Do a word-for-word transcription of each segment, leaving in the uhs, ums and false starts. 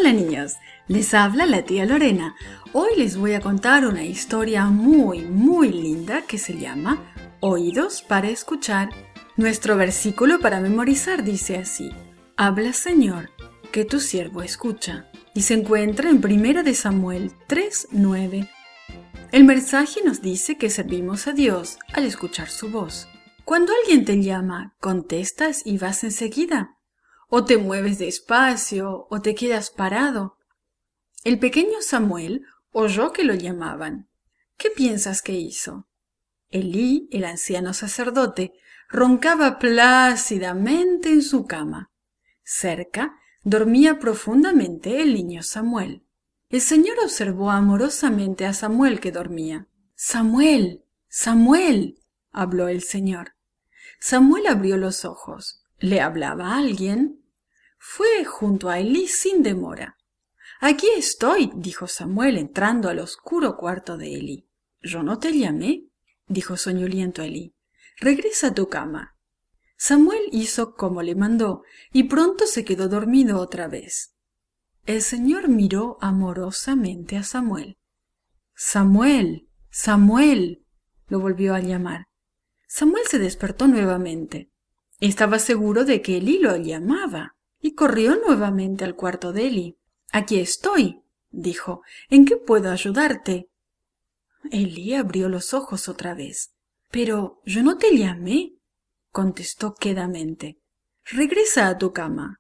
Hola niños, les habla la tía Lorena. Hoy les voy a contar una historia muy, muy linda que se llama Oídos para escuchar. Nuestro versículo para memorizar dice así: Habla, Señor, que tu siervo escucha. Y se encuentra en Primera de Samuel tres, nueve. El mensaje nos dice que servimos a Dios al escuchar su voz. Cuando alguien te llama, ¿contestas y vas enseguida? ¿O te mueves despacio o te quedas parado? El pequeño Samuel oyó que lo llamaban. ¿Qué piensas que hizo? Elí, el anciano sacerdote, roncaba plácidamente en su cama. Cerca dormía profundamente el niño Samuel. El Señor observó amorosamente a Samuel que dormía. «Samuel, Samuel», habló el Señor. Samuel abrió los ojos. ¿Le hablaba alguien? Fue junto a Elí sin demora. «Aquí estoy», dijo Samuel entrando al oscuro cuarto de Elí. «¿Yo no te llamé?», dijo soñoliento Elí. «Regresa a tu cama». Samuel hizo como le mandó y pronto se quedó dormido otra vez. El Señor miró amorosamente a Samuel. «Samuel, Samuel», lo volvió a llamar. Samuel se despertó nuevamente. Estaba seguro de que Elí lo llamaba y corrió nuevamente al cuarto de Elí. «Aquí estoy», dijo. «¿En qué puedo ayudarte?» Elí abrió los ojos otra vez. «Pero yo no te llamé», contestó quedamente. «Regresa a tu cama».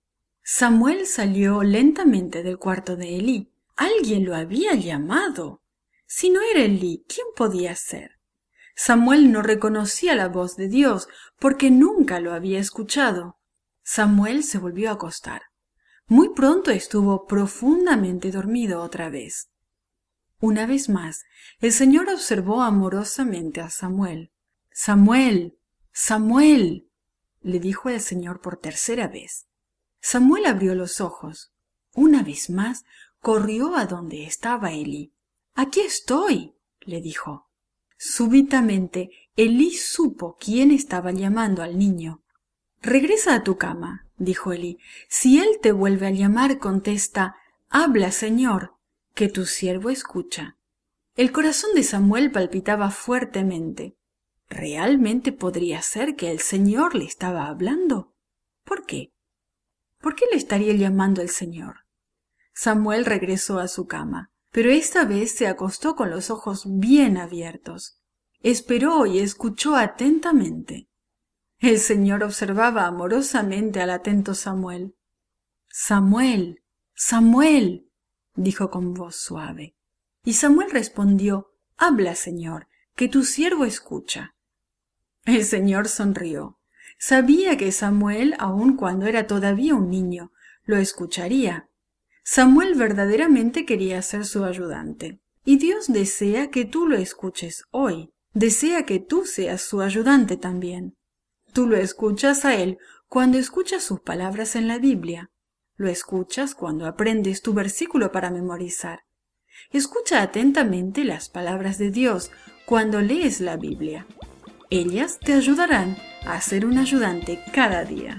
Samuel salió lentamente del cuarto de Elí. Alguien lo había llamado. Si no era Elí, ¿quién podía ser? Samuel no reconocía la voz de Dios porque nunca lo había escuchado. Samuel se volvió a acostar. Muy pronto estuvo profundamente dormido otra vez. Una vez más, el Señor observó amorosamente a Samuel. «Samuel, Samuel», le dijo el Señor por tercera vez. Samuel abrió los ojos. Una vez más, corrió a donde estaba Elí. «Aquí estoy», le dijo. Súbitamente, Elí supo quién estaba llamando al niño. «Regresa a tu cama», dijo Elí. «Si él te vuelve a llamar, contesta, habla, Señor, que tu siervo escucha». El corazón de Samuel palpitaba fuertemente. ¿Realmente podría ser que el Señor le estaba hablando? ¿Por qué? ¿Por qué le estaría llamando el Señor? Samuel regresó a su cama, pero esta vez se acostó con los ojos bien abiertos. Esperó y escuchó atentamente. El Señor observaba amorosamente al atento Samuel. «Samuel, Samuel», dijo con voz suave. Y Samuel respondió, «Habla, Señor, que tu siervo escucha». El Señor sonrió. Sabía que Samuel, aun cuando era todavía un niño, lo escucharía. Samuel verdaderamente quería ser su ayudante. Y Dios desea que tú lo escuches hoy. Desea que tú seas su ayudante también. Tú lo escuchas a él cuando escuchas sus palabras en la Biblia. Lo escuchas cuando aprendes tu versículo para memorizar. Escucha atentamente las palabras de Dios cuando lees la Biblia. Ellas te ayudarán a ser un ayudante cada día.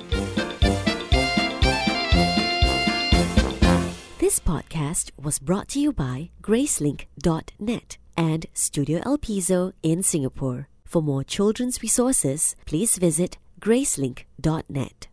This podcast was brought to you by Gracelink dot net and Studio El Piso in Singapore. For more children's resources, please visit Gracelink dot net.